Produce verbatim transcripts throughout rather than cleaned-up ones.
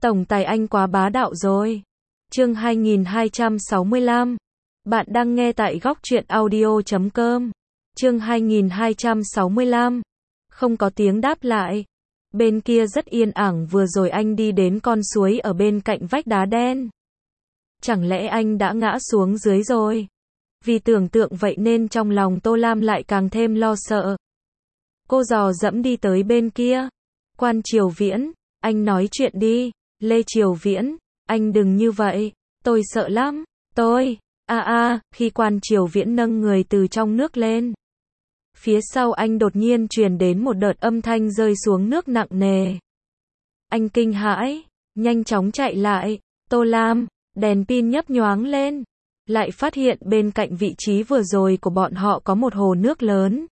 Tổng tài anh quá bá đạo rồi. Chương hai nghìn hai trăm sáu mươi lăm. Bạn đang nghe tại góc truyện audio chấm com. Chương hai nghìn hai trăm sáu mươi lăm. Không có tiếng đáp lại. Bên kia rất yên ắng, vừa rồi anh đi đến con suối ở bên cạnh vách đá đen. Chẳng lẽ anh đã ngã xuống dưới rồi? Vì tưởng tượng vậy nên trong lòng Tô Lam lại càng thêm lo sợ. Cô dò dẫm đi tới bên kia. Quan Triều Viễn, anh nói chuyện đi. Lê Triều Viễn, anh đừng như vậy, tôi sợ lắm. Tôi, a a, khi Quan Triều Viễn nâng người từ trong nước lên. Phía sau anh đột nhiên truyền đến một đợt âm thanh rơi xuống nước nặng nề. Anh kinh hãi, nhanh chóng chạy lại. Tô Lam, đèn pin nhấp nhoáng lên. Lại phát hiện bên cạnh vị trí vừa rồi của bọn họ có một hồ nước lớn.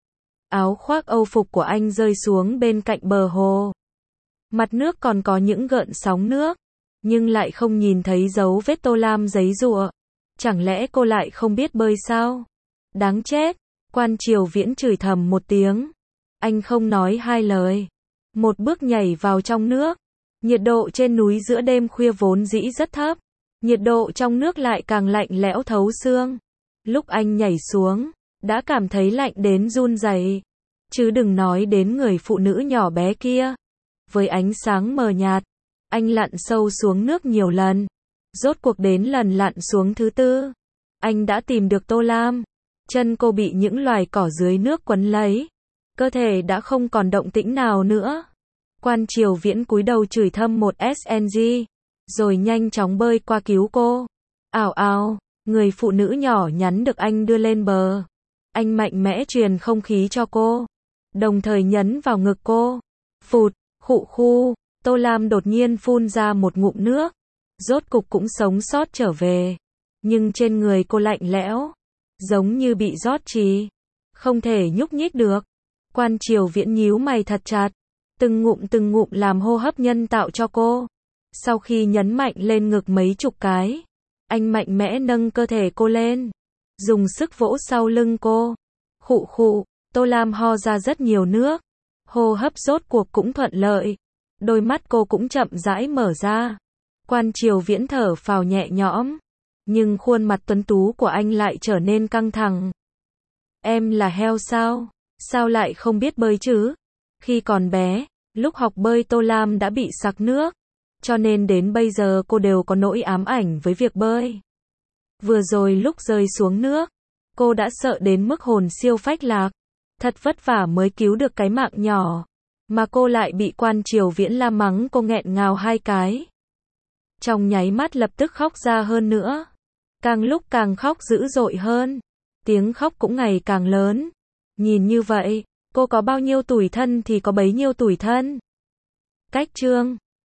Áo khoác âu phục của anh rơi xuống bên cạnh bờ hồ. Mặt nước còn có những gợn sóng nước, nhưng lại không nhìn thấy dấu vết Tô Lam giãy giụa. Chẳng lẽ cô lại không biết bơi sao? Đáng chết! Quan Triều Viễn chửi thầm một tiếng. Anh không nói hai lời. Một bước nhảy vào trong nước. Nhiệt độ trên núi giữa đêm khuya vốn dĩ rất thấp. Nhiệt độ trong nước lại càng lạnh lẽo thấu xương. Lúc anh nhảy xuống, đã cảm thấy lạnh đến run rẩy. Chứ đừng nói đến người phụ nữ nhỏ bé kia. Với ánh sáng mờ nhạt, anh lặn sâu xuống nước nhiều lần. Rốt cuộc đến lần lặn xuống thứ tư, anh đã tìm được Tô Lam. Chân cô bị những loài cỏ dưới nước quấn lấy. Cơ thể đã không còn động tĩnh nào nữa. Quan Triều Viễn cúi đầu chửi thầm một sng, rồi nhanh chóng bơi qua cứu cô. Ào ào, người phụ nữ nhỏ nhắn được anh đưa lên bờ. Anh mạnh mẽ truyền không khí cho cô, đồng thời nhấn vào ngực cô. Phụt, khụ khu, Tô Lam đột nhiên phun ra một ngụm nước. Rốt cục cũng sống sót trở về. Nhưng trên người cô lạnh lẽo, giống như bị rót trì, không thể nhúc nhích được. Quan Triều Viễn nhíu mày thật chặt, từng ngụm từng ngụm làm hô hấp nhân tạo cho cô. Sau khi nhấn mạnh lên ngực mấy chục cái, anh mạnh mẽ nâng cơ thể cô lên, dùng sức vỗ sau lưng cô. Khụ khụ, Tô Lam ho ra rất nhiều nước. Hô hấp rốt cuộc cũng thuận lợi. Đôi mắt cô cũng chậm rãi mở ra. Quan Triều Viễn thở phào nhẹ nhõm. Nhưng khuôn mặt tuấn tú của anh lại trở nên căng thẳng. Em là heo sao? Sao lại không biết bơi chứ? Khi còn bé, lúc học bơi Tô Lam đã bị sặc nước. Cho nên đến bây giờ cô đều có nỗi ám ảnh với việc bơi. Vừa rồi lúc rơi xuống nước, cô đã sợ đến mức hồn siêu phách lạc. Thật vất vả mới cứu được cái mạng nhỏ. Mà cô lại bị Quan Triều Viễn la mắng cô nghẹn ngào hai cái. Trong nháy mắt lập tức khóc ra hơn nữa. Càng lúc càng khóc dữ dội hơn. Tiếng khóc cũng ngày càng lớn. Nhìn như vậy, cô có bao nhiêu tủi thân thì có bấy nhiêu tủi thân. Cách chương